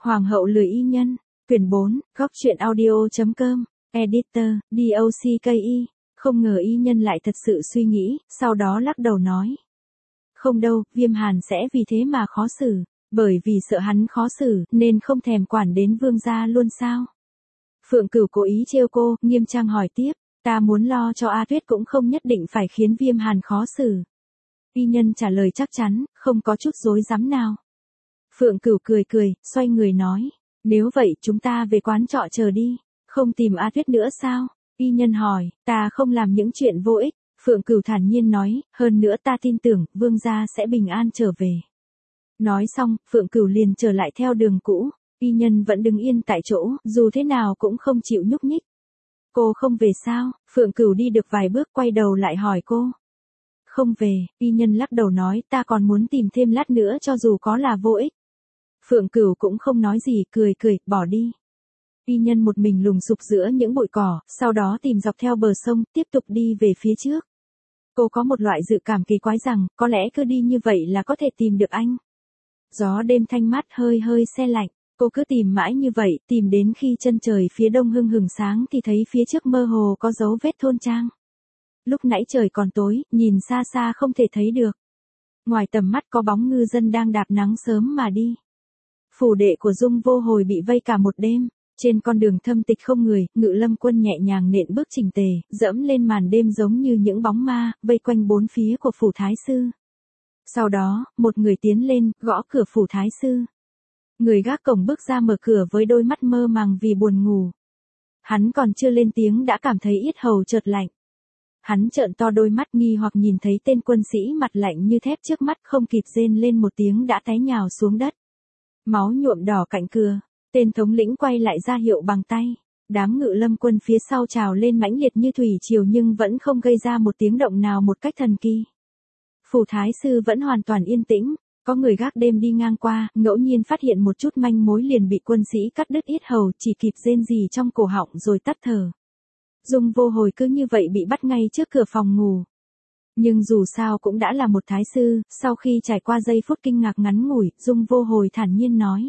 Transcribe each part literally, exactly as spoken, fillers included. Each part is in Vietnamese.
Hoàng hậu lười y nhân, quyển bốn, góc truyện audio.com, editor, docky, không ngờ y nhân lại thật sự suy nghĩ, sau đó lắc đầu nói. Không đâu, Viêm Hàn sẽ vì thế mà khó xử, bởi vì sợ hắn khó xử, nên không thèm quản đến vương gia luôn sao. Phượng Cửu cố ý trêu cô, nghiêm trang hỏi tiếp, ta muốn lo cho A Tuyết cũng không nhất định phải khiến Viêm Hàn khó xử. Y nhân trả lời chắc chắn, không có chút dối dám nào. Phượng Cửu cười cười, xoay người nói, nếu vậy chúng ta về quán trọ chờ đi, không tìm A Tuyết nữa sao? Y nhân hỏi, ta không làm những chuyện vô ích. Phượng Cửu thản nhiên nói, hơn nữa ta tin tưởng, vương gia sẽ bình an trở về. Nói xong, Phượng Cửu liền trở lại theo đường cũ, y nhân vẫn đứng yên tại chỗ, dù thế nào cũng không chịu nhúc nhích. Cô không về sao? Phượng Cửu đi được vài bước quay đầu lại hỏi cô. Không về, y nhân lắc đầu nói, ta còn muốn tìm thêm lát nữa cho dù có là vô ích. Phượng Cửu cũng không nói gì, cười cười, bỏ đi. Y nhân một mình lùng sục giữa những bụi cỏ, sau đó tìm dọc theo bờ sông, tiếp tục đi về phía trước. Cô có một loại dự cảm kỳ quái rằng, có lẽ cứ đi như vậy là có thể tìm được anh. Gió đêm thanh mát hơi hơi se lạnh, cô cứ tìm mãi như vậy, tìm đến khi chân trời phía đông hưng hừng sáng thì thấy phía trước mơ hồ có dấu vết thôn trang. Lúc nãy trời còn tối, nhìn xa xa không thể thấy được. Ngoài tầm mắt có bóng ngư dân đang đạp nắng sớm mà đi. Phủ đệ của Dung Vô Hồi bị vây cả một đêm. Trên con đường thâm tịch không người, Ngự Lâm Quân nhẹ nhàng nện bước chỉnh tề, dẫm lên màn đêm giống như những bóng ma, vây quanh bốn phía của phủ thái sư. Sau đó, một người tiến lên, gõ cửa phủ thái sư. Người gác cổng bước ra mở cửa với đôi mắt mơ màng vì buồn ngủ. Hắn còn chưa lên tiếng đã cảm thấy yết hầu chợt lạnh. Hắn trợn to đôi mắt nghi hoặc nhìn thấy tên quân sĩ mặt lạnh như thép trước mắt, không kịp rên lên một tiếng đã té nhào xuống đất. Máu nhuộm đỏ cạnh cửa. Tên thống lĩnh quay lại ra hiệu bằng tay. Đám Ngự Lâm Quân phía sau trào lên mãnh liệt như thủy triều nhưng vẫn không gây ra một tiếng động nào một cách thần kỳ. Phủ thái sư vẫn hoàn toàn yên tĩnh. Có người gác đêm đi ngang qua, ngẫu nhiên phát hiện một chút manh mối liền bị quân sĩ cắt đứt yết hầu, chỉ kịp rên rỉ trong cổ họng rồi tắt thở. Dung Vô Hồi cứ như vậy bị bắt ngay trước cửa phòng ngủ. Nhưng dù sao cũng đã là một thái sư, sau khi trải qua giây phút kinh ngạc ngắn ngủi, Dung Vô Hồi thản nhiên nói.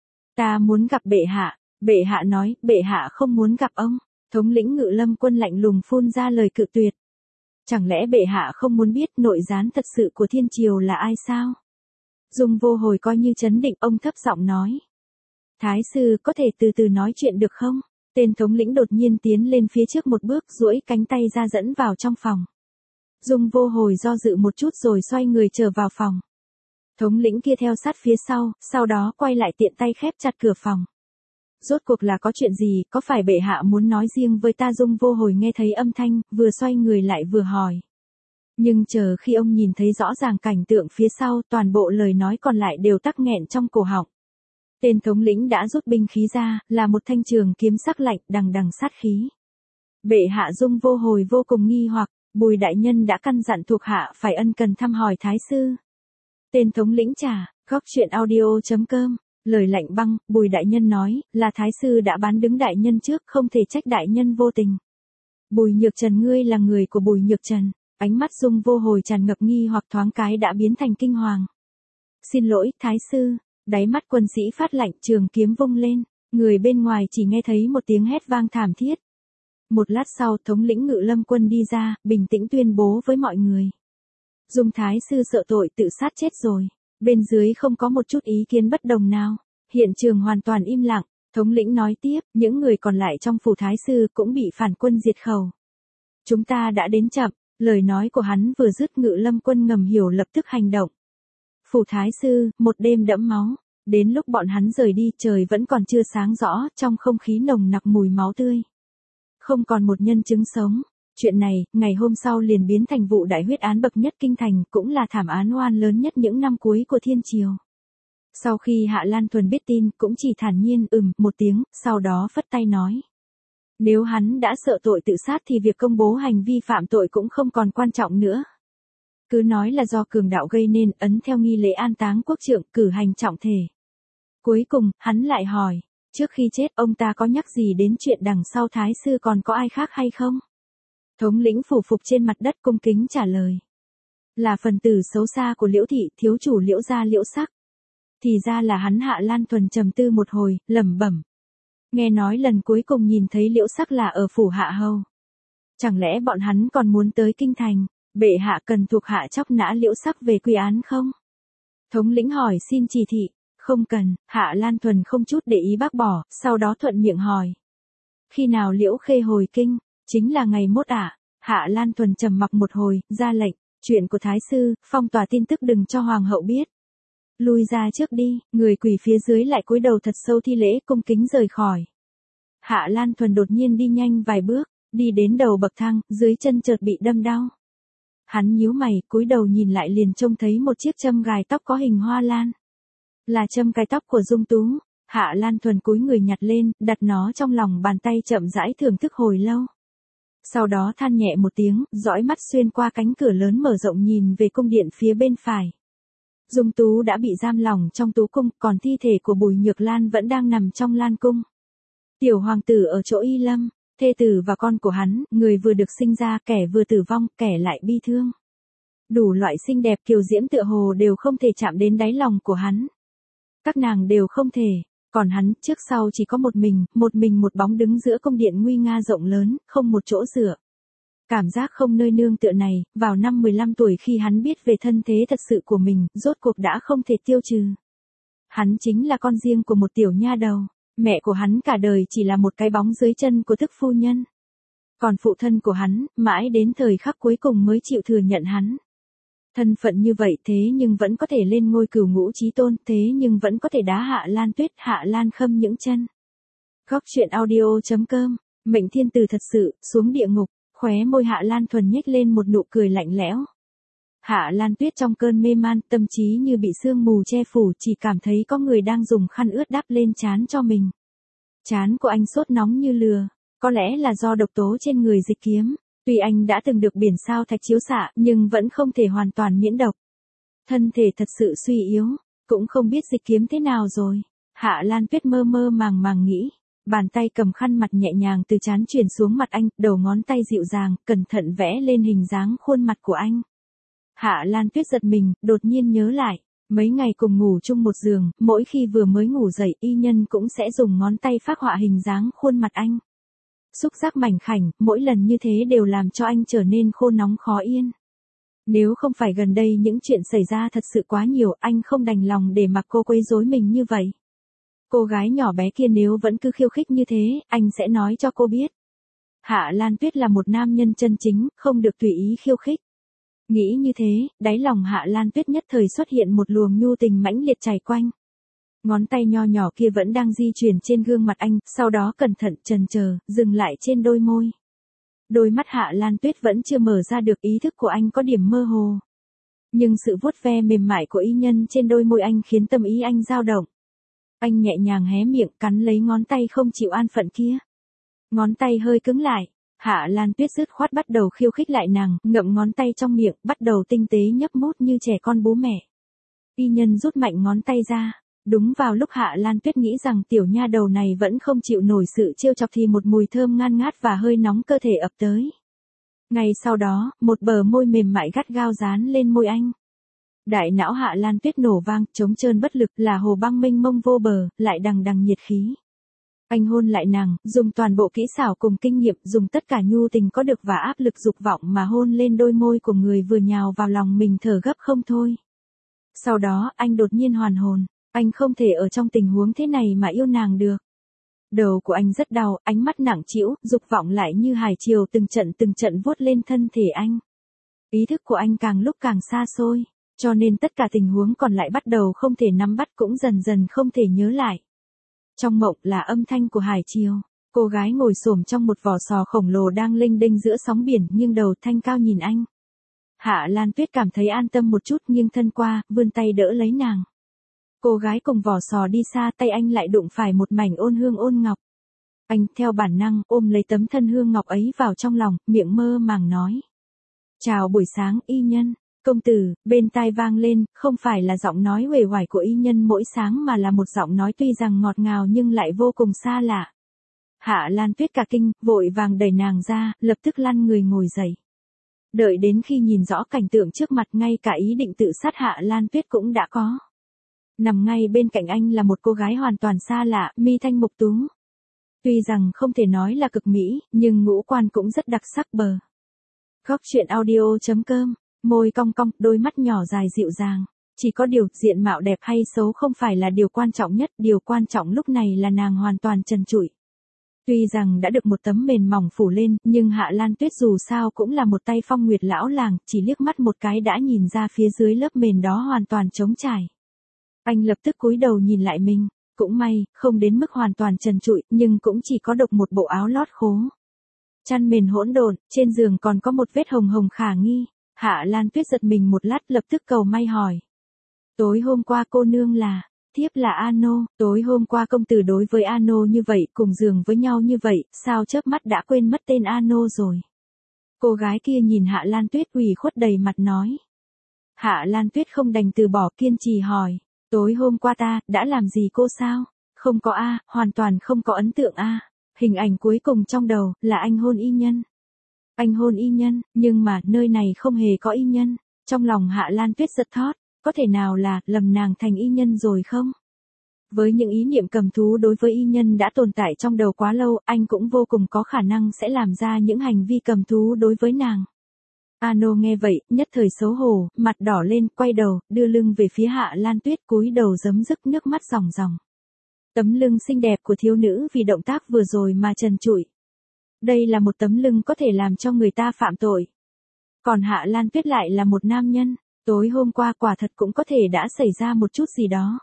Ta muốn gặp bệ hạ. Bệ hạ nói, bệ hạ không muốn gặp ông. Thống lĩnh Ngự Lâm Quân lạnh lùng phun ra lời cự tuyệt. Chẳng lẽ bệ hạ không muốn biết nội gián thật sự của thiên triều là ai sao? Dung Vô Hồi coi như trấn định, ông thấp giọng nói. Thái sư có thể từ từ nói chuyện được không? Tên thống lĩnh đột nhiên tiến lên phía trước một bước, duỗi cánh tay ra dẫn vào trong phòng. Dung Vô Hồi do dự một chút rồi xoay người trở vào phòng. Thống lĩnh kia theo sát phía sau, sau đó quay lại tiện tay khép chặt cửa phòng. Rốt cuộc là có chuyện gì, có phải bệ hạ muốn nói riêng với ta? Dung Vô Hồi nghe thấy âm thanh, vừa xoay người lại vừa hỏi. Nhưng chờ khi ông nhìn thấy rõ ràng cảnh tượng phía sau, toàn bộ lời nói còn lại đều tắc nghẹn trong cổ họng. Tên thống lĩnh đã rút binh khí ra, là một thanh trường kiếm sắc lạnh, đằng đằng sát khí. Bệ hạ. Dung Vô Hồi vô cùng nghi hoặc, Bùi đại nhân đã căn dặn thuộc hạ phải ân cần thăm hỏi thái sư. Tên thống lĩnh trả, góc truyện audio.com, lời lạnh băng, Bùi đại nhân nói, là thái sư đã bán đứng đại nhân trước, không thể trách đại nhân vô tình. Bùi Nhược Trần, ngươi là người của Bùi Nhược Trần. Ánh mắt Dung Vô Hồi tràn ngập nghi hoặc, thoáng cái đã biến thành kinh hoàng. Xin lỗi, thái sư. Đáy mắt quân sĩ phát lạnh, trường kiếm vung lên, người bên ngoài chỉ nghe thấy một tiếng hét vang thảm thiết. Một lát sau, thống lĩnh Ngự Lâm Quân đi ra, bình tĩnh tuyên bố với mọi người. Dung thái sư sợ tội tự sát chết rồi. Bên dưới không có một chút ý kiến bất đồng nào. Hiện trường hoàn toàn im lặng. Thống lĩnh nói tiếp, những người còn lại trong phủ thái sư cũng bị phản quân diệt khẩu. Chúng ta đã đến chậm. Lời nói của hắn vừa dứt, Ngự Lâm Quân ngầm hiểu lập tức hành động. Phủ thái sư, một đêm đẫm máu. Đến lúc bọn hắn rời đi, trời vẫn còn chưa sáng rõ, trong không khí nồng nặc mùi máu tươi. Không còn một nhân chứng sống. Chuyện này, ngày hôm sau liền biến thành vụ đại huyết án bậc nhất kinh thành, cũng là thảm án oan lớn nhất những năm cuối của thiên triều. Sau khi Hạ Lan Thuần biết tin, cũng chỉ thản nhiên ừm một tiếng, sau đó phất tay nói. Nếu hắn đã sợ tội tự sát thì việc công bố hành vi phạm tội cũng không còn quan trọng nữa. Cứ nói là do cường đạo gây nên, ấn theo nghi lễ an táng quốc trượng, cử hành trọng thể. Cuối cùng, hắn lại hỏi, trước khi chết ông ta có nhắc gì đến chuyện đằng sau thái sư còn có ai khác hay không? Thống lĩnh phủ phục trên mặt đất cung kính trả lời. Là phần tử xấu xa của Liễu thị, thiếu chủ Liễu gia Liễu Sắc. Thì ra là hắn. Hạ Lan Thuần trầm tư một hồi, lẩm bẩm. Nghe nói lần cuối cùng nhìn thấy Liễu Sắc là ở phủ Hạ Hầu. Chẳng lẽ bọn hắn còn muốn tới kinh thành, bệ hạ cần thuộc hạ chóc nã Liễu Sắc về quy án không? Thống lĩnh hỏi xin chỉ thị, không cần. Hạ Lan Thuần không chút để ý bác bỏ, sau đó thuận miệng hỏi. Khi nào Liễu Khê hồi kinh? Chính là ngày mốt ạ. À? Hạ Lan Thuần trầm mặc một hồi, ra lệnh, chuyện của Thái sư, phong tỏa tin tức đừng cho hoàng hậu biết. Lui ra trước đi. Người quỳ phía dưới lại cúi đầu thật sâu thi lễ, cung kính rời khỏi. Hạ Lan Thuần đột nhiên đi nhanh vài bước, đi đến đầu bậc thang, dưới chân chợt bị đâm đau. Hắn nhíu mày, cúi đầu nhìn lại liền trông thấy một chiếc châm gài tóc có hình hoa lan. Là châm cài tóc của Dung Tú. Hạ Lan Thuần cúi người nhặt lên, đặt nó trong lòng bàn tay chậm rãi thưởng thức hồi lâu. Sau đó than nhẹ một tiếng, dõi mắt xuyên qua cánh cửa lớn mở rộng nhìn về cung điện phía bên phải. Dung Tú đã bị giam lỏng trong tú cung, còn thi thể của Bùi Nhược Lan vẫn đang nằm trong Lan cung. Tiểu hoàng tử ở chỗ Y Lâm, thê tử và con của hắn, người vừa được sinh ra, kẻ vừa tử vong, kẻ lại bi thương. Đủ loại xinh đẹp kiều diễm tựa hồ đều không thể chạm đến đáy lòng của hắn. Các nàng đều không thể, còn hắn, trước sau chỉ có một mình, một mình một bóng đứng giữa cung điện nguy nga rộng lớn, không một chỗ dựa. Cảm giác không nơi nương tựa này, vào năm mười lăm tuổi khi hắn biết về thân thế thật sự của mình, rốt cuộc đã không thể tiêu trừ. Hắn chính là con riêng của một tiểu nha đầu, mẹ của hắn cả đời chỉ là một cái bóng dưới chân của thức phu nhân. Còn phụ thân của hắn, mãi đến thời khắc cuối cùng mới chịu thừa nhận hắn. Thân phận như vậy thế nhưng vẫn có thể lên ngôi cửu ngũ chí tôn, thế nhưng vẫn có thể đá Hạ Lan Tuyết, Hạ Lan Khâm những chân. Góc truyện audio chấm com, mệnh thiên tử thật sự, xuống địa ngục, khóe môi Hạ Lan Thuần nhếch lên một nụ cười lạnh lẽo. Hạ Lan Tuyết trong cơn mê man, tâm trí như bị sương mù che phủ, chỉ cảm thấy có người đang dùng khăn ướt đắp lên trán cho mình. Trán của anh sốt nóng như lửa, có lẽ là do độc tố trên người Dịch Kiếm. Tuy anh đã từng được biển sao thạch chiếu xạ, nhưng vẫn không thể hoàn toàn miễn độc. Thân thể thật sự suy yếu, cũng không biết Dịch Kiếm thế nào rồi. Hạ Lan Tuyết mơ mơ màng màng nghĩ, bàn tay cầm khăn mặt nhẹ nhàng từ trán chuyển xuống mặt anh, đầu ngón tay dịu dàng, cẩn thận vẽ lên hình dáng khuôn mặt của anh. Hạ Lan Tuyết giật mình, đột nhiên nhớ lại, mấy ngày cùng ngủ chung một giường, mỗi khi vừa mới ngủ dậy, y nhân cũng sẽ dùng ngón tay phác họa hình dáng khuôn mặt anh. Xúc giác mảnh khảnh, mỗi lần như thế đều làm cho anh trở nên khô nóng khó yên. Nếu không phải gần đây những chuyện xảy ra thật sự quá nhiều, anh không đành lòng để mặc cô quấy rối mình như vậy. Cô gái nhỏ bé kia nếu vẫn cứ khiêu khích như thế, anh sẽ nói cho cô biết. Hạ Lan Tuyết là một nam nhân chân chính, không được tùy ý khiêu khích. Nghĩ như thế, đáy lòng Hạ Lan Tuyết nhất thời xuất hiện một luồng nhu tình mãnh liệt chảy quanh. Ngón tay nho nhỏ kia vẫn đang di chuyển trên gương mặt anh, sau đó cẩn thận chần chờ, dừng lại trên đôi môi. Đôi mắt Hạ Lan Tuyết vẫn chưa mở ra được, ý thức của anh có điểm mơ hồ. Nhưng sự vuốt ve mềm mại của y nhân trên đôi môi anh khiến tâm ý anh dao động. Anh nhẹ nhàng hé miệng cắn lấy ngón tay không chịu an phận kia. Ngón tay hơi cứng lại, Hạ Lan Tuyết dứt khoát bắt đầu khiêu khích lại nàng, ngậm ngón tay trong miệng, bắt đầu tinh tế nhấp mút như trẻ con bú mẹ. Y nhân rút mạnh ngón tay ra. Đúng vào lúc Hạ Lan Tuyết nghĩ rằng tiểu nha đầu này vẫn không chịu nổi sự trêu chọc thì một mùi thơm ngan ngát và hơi nóng cơ thể ập tới. Ngay sau đó, một bờ môi mềm mại gắt gao dán lên môi anh. Đại não Hạ Lan Tuyết nổ vang, trống trơn bất lực, là hồ băng mênh mông vô bờ, lại đằng đằng nhiệt khí. Anh hôn lại nàng, dùng toàn bộ kỹ xảo cùng kinh nghiệm, dùng tất cả nhu tình có được và áp lực dục vọng mà hôn lên đôi môi của người vừa nhào vào lòng mình thở gấp không thôi. Sau đó, anh đột nhiên hoàn hồn. Anh không thể ở trong tình huống thế này mà yêu nàng được. Đầu của anh rất đau, ánh mắt nặng trĩu, dục vọng lại như hải triều từng trận từng trận vuốt lên thân thể anh. Ý thức của anh càng lúc càng xa xôi, cho nên tất cả tình huống còn lại bắt đầu không thể nắm bắt cũng dần dần không thể nhớ lại. Trong mộng là âm thanh của hải triều, cô gái ngồi xổm trong một vỏ sò khổng lồ đang lênh đênh giữa sóng biển, nghiêng đầu thanh cao nhìn anh. Hạ Lan Tuyết cảm thấy an tâm một chút, nghiêng thân qua, vươn tay đỡ lấy nàng. Cô gái cùng vỏ sò đi xa, tay anh lại đụng phải một mảnh ôn hương ôn ngọc. Anh theo bản năng ôm lấy tấm thân hương ngọc ấy vào trong lòng, miệng mơ màng nói. Chào buổi sáng y nhân, công tử, bên tai vang lên, không phải là giọng nói uể oải của y nhân mỗi sáng mà là một giọng nói tuy rằng ngọt ngào nhưng lại vô cùng xa lạ. Hạ Lan Tuyết cả kinh, vội vàng đẩy nàng ra, lập tức lăn người ngồi dậy. Đợi đến khi nhìn rõ cảnh tượng trước mặt, ngay cả ý định tự sát Hạ Lan Tuyết cũng đã có. Nằm ngay bên cạnh anh là một cô gái hoàn toàn xa lạ, mi thanh mục tú. Tuy rằng không thể nói là cực mỹ, nhưng ngũ quan cũng rất đặc sắc bờ. Góc truyện audio.com, môi cong cong, đôi mắt nhỏ dài dịu dàng. Chỉ có điều, diện mạo đẹp hay xấu không phải là điều quan trọng nhất, điều quan trọng lúc này là nàng hoàn toàn trần trụi. Tuy rằng đã được một tấm mền mỏng phủ lên, nhưng Hạ Lan Tuyết dù sao cũng là một tay phong nguyệt lão làng, chỉ liếc mắt một cái đã nhìn ra phía dưới lớp mền đó hoàn toàn trống trải. Anh lập tức cúi đầu nhìn lại mình, cũng may, không đến mức hoàn toàn trần trụi, nhưng cũng chỉ có độc một bộ áo lót khố. Chăn mền hỗn độn, trên giường còn có một vết hồng hồng khả nghi. Hạ Lan Tuyết giật mình một lát lập tức cầu may hỏi. Tối hôm qua cô nương là, thiếp là Ano, tối hôm qua công tử đối với Ano như vậy, cùng giường với nhau như vậy, sao chớp mắt đã quên mất tên Ano rồi. Cô gái kia nhìn Hạ Lan Tuyết ủy khuất đầy mặt nói. Hạ Lan Tuyết không đành từ bỏ, kiên trì hỏi. Tối hôm qua ta, đã làm gì cô sao? Không có a, hoàn toàn không có ấn tượng a. Hình ảnh cuối cùng trong đầu, là anh hôn y nhân. Anh hôn y nhân, nhưng mà, nơi này không hề có y nhân. Trong lòng Hạ Lan Tuyết giật thót, có thể nào là, lầm nàng thành y nhân rồi không? Với những ý niệm cầm thú đối với y nhân đã tồn tại trong đầu quá lâu, anh cũng vô cùng có khả năng sẽ làm ra những hành vi cầm thú đối với nàng. Ano nghe vậy, nhất thời xấu hổ, mặt đỏ lên, quay đầu, đưa lưng về phía Hạ Lan Tuyết, cúi đầu giấm dứt nước mắt ròng ròng. Tấm lưng xinh đẹp của thiếu nữ vì động tác vừa rồi mà trần trụi. Đây là một tấm lưng có thể làm cho người ta phạm tội. Còn Hạ Lan Tuyết lại là một nam nhân, tối hôm qua quả thật cũng có thể đã xảy ra một chút gì đó.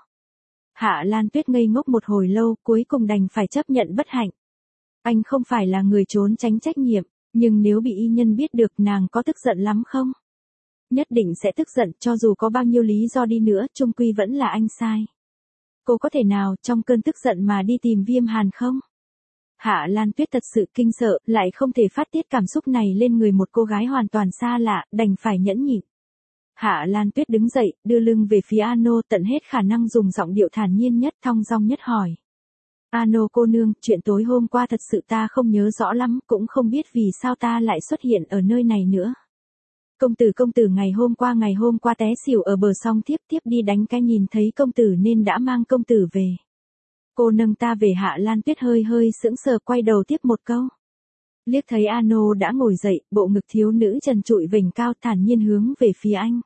Hạ Lan Tuyết ngây ngốc một hồi lâu, cuối cùng đành phải chấp nhận bất hạnh. Anh không phải là người trốn tránh trách nhiệm. Nhưng nếu bị y nhân biết được, nàng có tức giận lắm không? Nhất định sẽ tức giận, cho dù có bao nhiêu lý do đi nữa, chung quy vẫn là anh sai. Cô có thể nào trong cơn tức giận mà đi tìm Viêm Hàn không? Hạ Lan Tuyết thật sự kinh sợ, lại không thể phát tiết cảm xúc này lên người một cô gái hoàn toàn xa lạ, đành phải nhẫn nhịn. Hạ Lan Tuyết đứng dậy, đưa lưng về phía Ano, tận hết khả năng dùng giọng điệu thản nhiên nhất, thong dong nhất hỏi. Ano cô nương, chuyện tối hôm qua thật sự ta không nhớ rõ lắm, cũng không biết vì sao ta lại xuất hiện ở nơi này nữa. Công tử công tử ngày hôm qua ngày hôm qua té xỉu ở bờ sông, tiếp tiếp đi đánh cái nhìn thấy công tử nên đã mang công tử về. Cô nâng ta về. Hạ Lan Tuyết hơi hơi sững sờ, quay đầu tiếp một câu. Liếc thấy Ano đã ngồi dậy, bộ ngực thiếu nữ trần trụi vểnh cao, thản nhiên hướng về phía anh.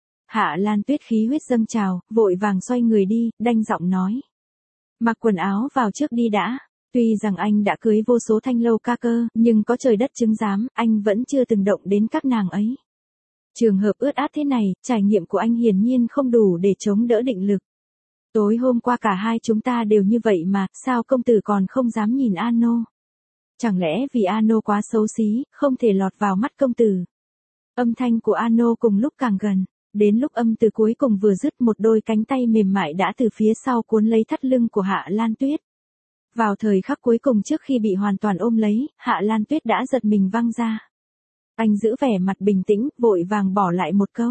Hạ Lan Tuyết khí huyết dâng trào, vội vàng xoay người đi, đanh giọng nói. Mặc quần áo vào trước đi đã. Tuy rằng anh đã cưới vô số thanh lâu ca cơ, nhưng có trời đất chứng giám, anh vẫn chưa từng động đến các nàng ấy. Trường hợp ướt át thế này, trải nghiệm của anh hiển nhiên không đủ để chống đỡ định lực. Tối hôm qua cả hai chúng ta đều như vậy mà, sao công tử còn không dám nhìn Ano? Chẳng lẽ vì Ano quá xấu xí, không thể lọt vào mắt công tử? Âm thanh của Ano cùng lúc càng gần. Đến lúc âm từ cuối cùng vừa dứt, một đôi cánh tay mềm mại đã từ phía sau cuốn lấy thắt lưng của Hạ Lan Tuyết. Vào thời khắc cuối cùng trước khi bị hoàn toàn ôm lấy, Hạ Lan Tuyết đã giật mình văng ra. Anh giữ vẻ mặt bình tĩnh, vội vàng bỏ lại một câu.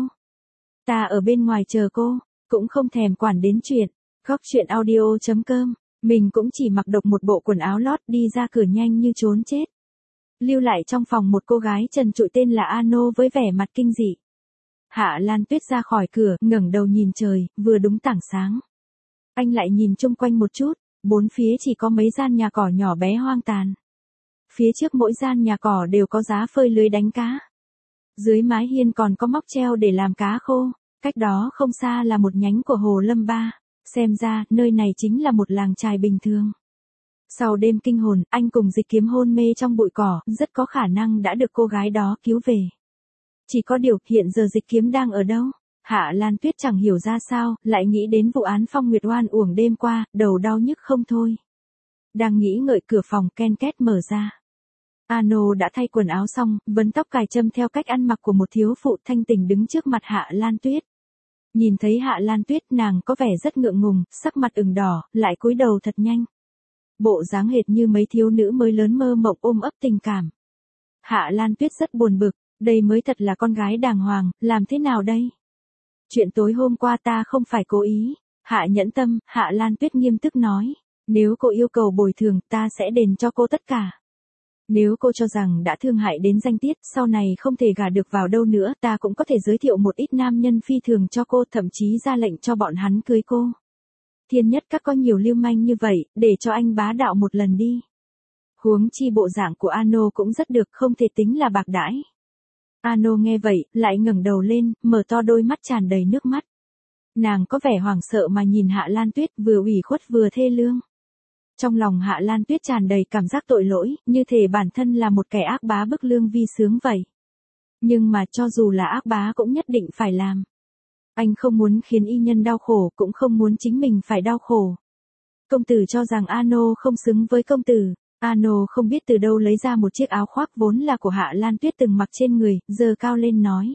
Ta ở bên ngoài chờ cô, cũng không thèm quản đến chuyện. Góc truyện audio.com, mình cũng chỉ mặc độc một bộ quần áo lót đi ra cửa nhanh như trốn chết. Lưu lại trong phòng một cô gái trần trụi tên là Ano với vẻ mặt kinh dị. Hạ Lan Tuyết ra khỏi cửa, ngẩng đầu nhìn trời, vừa đúng tảng sáng. Anh lại nhìn chung quanh một chút, bốn phía chỉ có mấy gian nhà cỏ nhỏ bé hoang tàn. Phía trước mỗi gian nhà cỏ đều có giá phơi lưới đánh cá. Dưới mái hiên còn có móc treo để làm cá khô, cách đó không xa là một nhánh của hồ Lâm Ba, xem ra nơi này chính là một làng chài bình thường. Sau đêm kinh hồn, anh cùng Dịch Kiếm hôn mê trong bụi cỏ, rất có khả năng đã được cô gái đó cứu về. Chỉ có điều, hiện giờ Dịch Kiếm đang ở đâu? Hạ Lan Tuyết chẳng hiểu ra sao, lại nghĩ đến vụ án Phong Nguyệt oan uổng đêm qua, đầu đau nhức không thôi. Đang nghĩ ngợi, cửa phòng ken két mở ra. Ano đã thay quần áo xong, vấn tóc cài châm theo cách ăn mặc của một thiếu phụ thanh tỉnh đứng trước mặt Hạ Lan Tuyết. Nhìn thấy Hạ Lan Tuyết, nàng có vẻ rất ngượng ngùng, sắc mặt ửng đỏ, lại cúi đầu thật nhanh. Bộ dáng hệt như mấy thiếu nữ mới lớn mơ mộng ôm ấp tình cảm. Hạ Lan Tuyết rất buồn bực, đây mới thật là con gái đàng hoàng, làm thế nào đây? Chuyện tối hôm qua ta không phải cố ý. Hạ nhẫn tâm, Hạ Lan Tuyết nghiêm túc nói. Nếu cô yêu cầu bồi thường, ta sẽ đền cho cô tất cả. Nếu cô cho rằng đã thương hại đến danh tiết, sau này không thể gả được vào đâu nữa, ta cũng có thể giới thiệu một ít nam nhân phi thường cho cô, thậm chí ra lệnh cho bọn hắn cưới cô. Thiên Nhất Các có nhiều lưu manh như vậy, để cho anh bá đạo một lần đi. Huống chi bộ dạng của Ano cũng rất được, không thể tính là bạc đãi. Ano nghe vậy, lại ngẩng đầu lên, mở to đôi mắt tràn đầy nước mắt. Nàng có vẻ hoảng sợ mà nhìn Hạ Lan Tuyết, vừa ủy khuất vừa thê lương. Trong lòng Hạ Lan Tuyết tràn đầy cảm giác tội lỗi, như thể bản thân là một kẻ ác bá bức lương vi sướng vậy. Nhưng mà cho dù là ác bá cũng nhất định phải làm. Anh không muốn khiến y nhân đau khổ, cũng không muốn chính mình phải đau khổ. Công tử cho rằng Ano không xứng với công tử. Ano không biết từ đâu lấy ra một chiếc áo khoác vốn là của Hạ Lan Tuyết từng mặc trên người, giơ cao lên nói.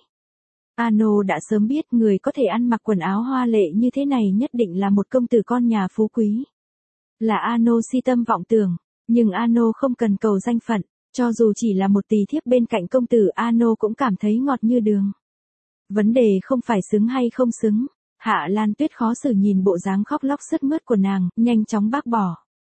Ano đã sớm biết người có thể ăn mặc quần áo hoa lệ như thế này nhất định là một công tử con nhà phú quý. Là Ano si tâm vọng tưởng, nhưng Ano không cần cầu danh phận, cho dù chỉ là một tỳ thiếp bên cạnh công tử Ano cũng cảm thấy ngọt như đường. Vấn đề không phải xứng hay không xứng. Hạ Lan Tuyết khó xử nhìn bộ dáng khóc lóc sướt mướt của nàng, nhanh chóng bác bỏ.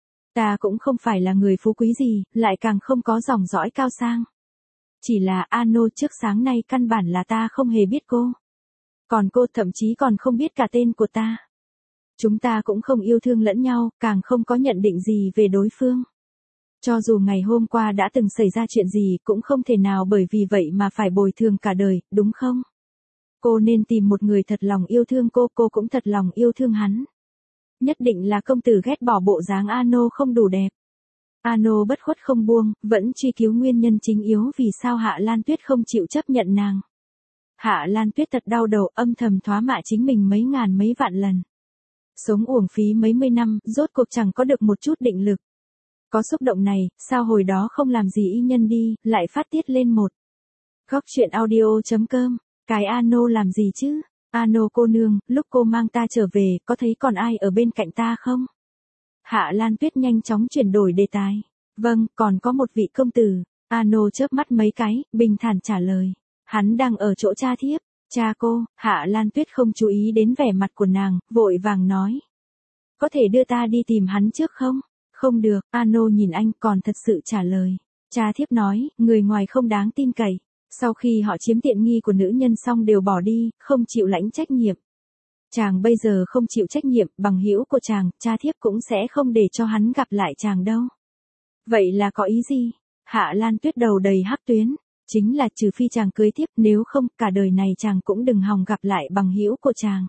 Ta cũng không phải là người phú quý gì, lại càng không có dòng dõi cao sang. Chỉ là Ano trước sáng nay căn bản là ta không hề biết cô. Còn cô thậm chí còn không biết cả tên của ta. Chúng ta cũng không yêu thương lẫn nhau, càng không có nhận định gì về đối phương. Cho dù ngày hôm qua đã từng xảy ra chuyện gì cũng không thể nào bởi vì vậy mà phải bồi thường cả đời, đúng không? Cô nên tìm một người thật lòng yêu thương cô, cô cũng thật lòng yêu thương hắn. Nhất định là công tử ghét bỏ bộ dáng Ano không đủ đẹp. Ano bất khuất không buông, vẫn truy cứu nguyên nhân chính yếu vì sao Hạ Lan Tuyết không chịu chấp nhận nàng. Hạ Lan Tuyết thật đau đầu, âm thầm thoá mạ chính mình mấy ngàn mấy vạn lần. Sống uổng phí mấy mươi năm, rốt cuộc chẳng có được một chút định lực. Có xúc động này, sao hồi đó không làm gì y nhân đi, lại phát tiết lên một. Góc truyện audio chấm com, cái Ano làm gì chứ? Ano cô nương, lúc cô mang ta trở về, có thấy còn ai ở bên cạnh ta không? Hạ Lan Tuyết nhanh chóng chuyển đổi đề tài. Vâng, còn có một vị công tử. Ano chớp mắt mấy cái, bình thản trả lời. Hắn đang ở chỗ cha thiếp. Cha cô. Hạ Lan Tuyết không chú ý đến vẻ mặt của nàng, vội vàng nói. Có thể đưa ta đi tìm hắn trước không? Không được. Ano nhìn anh còn thật sự trả lời. Cha thiếp nói, người ngoài không đáng tin cậy. Sau khi họ chiếm tiện nghi của nữ nhân xong đều bỏ đi, không chịu lãnh trách nhiệm. Chàng bây giờ không chịu trách nhiệm, bằng hữu của chàng, cha thiếp cũng sẽ không để cho hắn gặp lại chàng đâu. Vậy là có ý gì? Hạ Lan Tuyết đầu đầy hắc tuyến. Chính là trừ phi chàng cưới tiếp, nếu không, cả đời này chàng cũng đừng hòng gặp lại bằng hữu của chàng.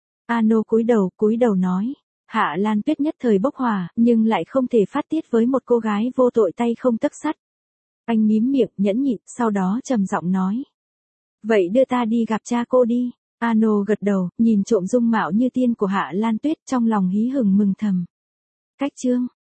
Ano cúi đầu, cúi đầu nói. Hạ Lan Tuyết nhất thời bốc hỏa, nhưng lại không thể phát tiết với một cô gái vô tội tay không tấc sắt. Anh mím miệng, nhẫn nhịn, sau đó trầm giọng nói. Vậy đưa ta đi gặp cha cô đi. Ano gật đầu, nhìn trộm dung mạo như tiên của Hạ Lan Tuyết trong lòng hí hửng mừng thầm. Cách chương.